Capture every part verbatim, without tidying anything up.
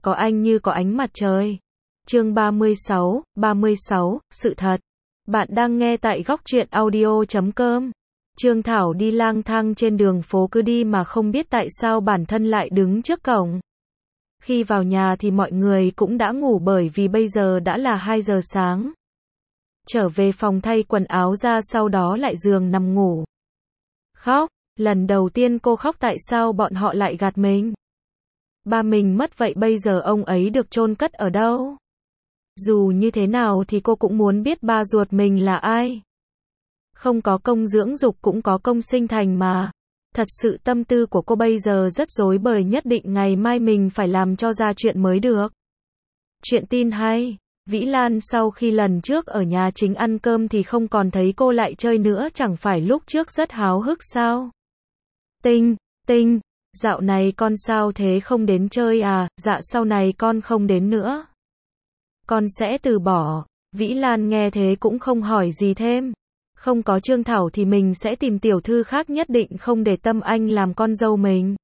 có anh như có ánh mặt trời. Chương ba mươi sáu, ba mươi sáu, sự thật. Bạn đang nghe tại góc truyện audio chấm com. Trương Thảo đi lang thang trên đường phố cứ đi mà không biết tại sao bản thân lại đứng trước cổng. Khi vào nhà thì mọi người cũng đã ngủ bởi vì bây giờ đã là hai giờ sáng. Trở về phòng thay quần áo ra sau đó lại giường nằm ngủ. Khóc, lần đầu tiên cô khóc tại sao bọn họ lại gạt mình. Ba mình mất vậy bây giờ ông ấy được chôn cất ở đâu? Dù như thế nào thì cô cũng muốn biết ba ruột mình là ai. Không có công dưỡng dục cũng có công sinh thành mà. Thật sự tâm tư của cô bây giờ rất rối bời, nhất định ngày mai mình phải làm cho ra chuyện mới được. Chuyện tin hay, Vĩ Lan sau khi lần trước ở nhà chính ăn cơm thì không còn thấy cô lại chơi nữa, chẳng phải lúc trước rất háo hức sao? Tinh, Tinh, dạo này con sao thế, không đến chơi à? Dạ sau này con không đến nữa. Con sẽ từ bỏ. Vĩ Lan nghe thế cũng không hỏi gì thêm. Không có Trương Thảo thì mình sẽ tìm tiểu thư khác, nhất định không để Tâm Anh làm con dâu mình.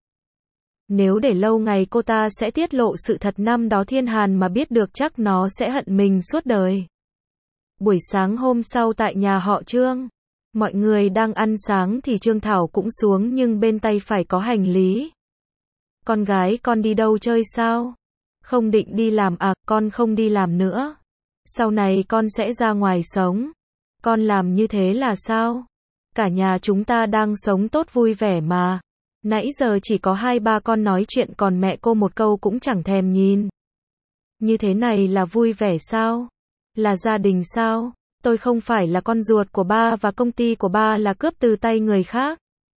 Nếu để lâu ngày cô ta sẽ tiết lộ sự thật, năm đó Thiên Hàn mà biết được chắc nó sẽ hận mình suốt đời. Buổi sáng hôm sau tại nhà họ Trương, mọi người đang ăn sáng thì Trương Thảo cũng xuống nhưng bên tay phải có hành lý. Con gái con đi đâu chơi sao? Không định đi làm à? Con không đi làm nữa. Sau này con sẽ ra ngoài sống. Con làm như thế là sao? Cả nhà chúng ta đang sống tốt vui vẻ mà. Nãy giờ chỉ có hai ba con nói chuyện còn mẹ cô một câu cũng chẳng thèm nhìn. Như thế này là vui vẻ sao? Là gia đình sao? Tôi không phải là con ruột của ba và công ty của ba là cướp từ tay người khác.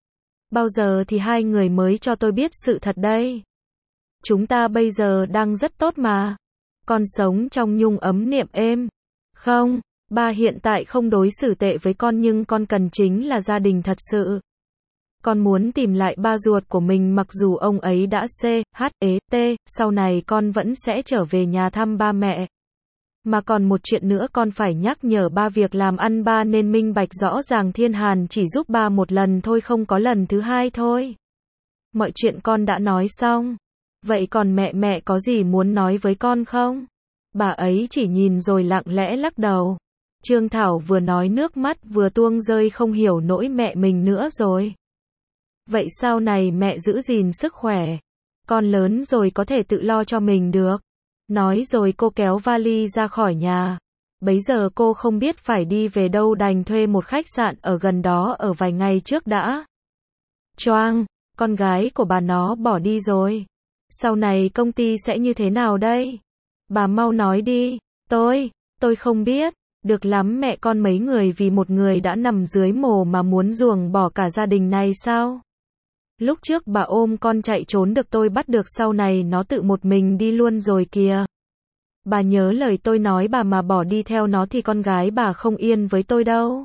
Bao giờ thì hai người mới cho tôi biết sự thật đây? Chúng ta bây giờ đang rất tốt mà. Con sống trong nhung ấm niệm êm. Không, ba hiện tại không đối xử tệ với con nhưng con cần chính là gia đình thật sự. Con muốn tìm lại ba ruột của mình, mặc dù ông ấy đã C, H, E, T, sau này con vẫn sẽ trở về nhà thăm ba mẹ. Mà còn một chuyện nữa con phải nhắc nhở ba, việc làm ăn ba nên minh bạch rõ ràng, Thiên Hàn chỉ giúp ba một lần thôi, không có lần thứ hai thôi. Mọi chuyện con đã nói xong. Vậy còn mẹ mẹ có gì muốn nói với con không? Bà ấy chỉ nhìn rồi lặng lẽ lắc đầu. Trương Thảo vừa nói nước mắt vừa tuông rơi, không hiểu nỗi mẹ mình nữa rồi. Vậy sau này mẹ giữ gìn sức khỏe. Con lớn rồi có thể tự lo cho mình được. Nói rồi cô kéo vali ra khỏi nhà. Bấy giờ cô không biết phải đi về đâu, đành thuê một khách sạn ở gần đó ở vài ngày trước đã. Choang, con gái của bà nó bỏ đi rồi. Sau này công ty sẽ như thế nào đây? Bà mau nói đi. Tôi, tôi không biết. Được lắm mẹ con, mấy người vì một người đã nằm dưới mồ mà muốn ruồng bỏ cả gia đình này sao? Lúc trước bà ôm con chạy trốn được tôi bắt được, sau này nó tự một mình đi luôn rồi kìa. Bà nhớ lời tôi nói, bà mà bỏ đi theo nó thì con gái bà không yên với tôi đâu.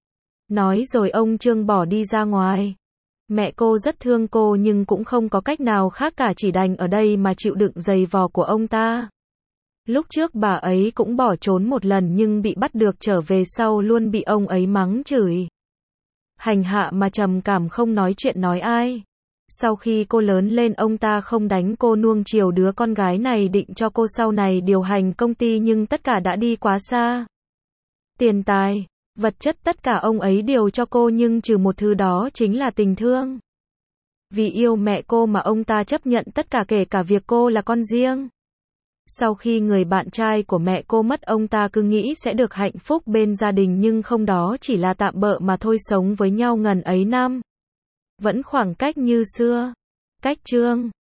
Nói rồi ông Trương bỏ đi ra ngoài. Mẹ cô rất thương cô nhưng cũng không có cách nào khác cả, chỉ đành ở đây mà chịu đựng giày vò của ông ta. Lúc trước bà ấy cũng bỏ trốn một lần nhưng bị bắt được, trở về sau luôn bị ông ấy mắng chửi. Hành hạ mà trầm cảm, không nói chuyện nói ai. Sau khi cô lớn lên ông ta không đánh cô, nuông chiều đứa con gái này, định cho cô sau này điều hành công ty nhưng tất cả đã đi quá xa. Tiền tài, vật chất tất cả ông ấy điều cho cô nhưng trừ một thứ, đó chính là tình thương. Vì yêu mẹ cô mà ông ta chấp nhận tất cả, kể cả việc cô là con riêng. Sau khi người bạn trai của mẹ cô mất, ông ta cứ nghĩ sẽ được hạnh phúc bên gia đình nhưng không, đó chỉ là tạm bợ mà thôi. Sống với nhau ngần ấy năm, vẫn khoảng cách như xưa. Cách Trương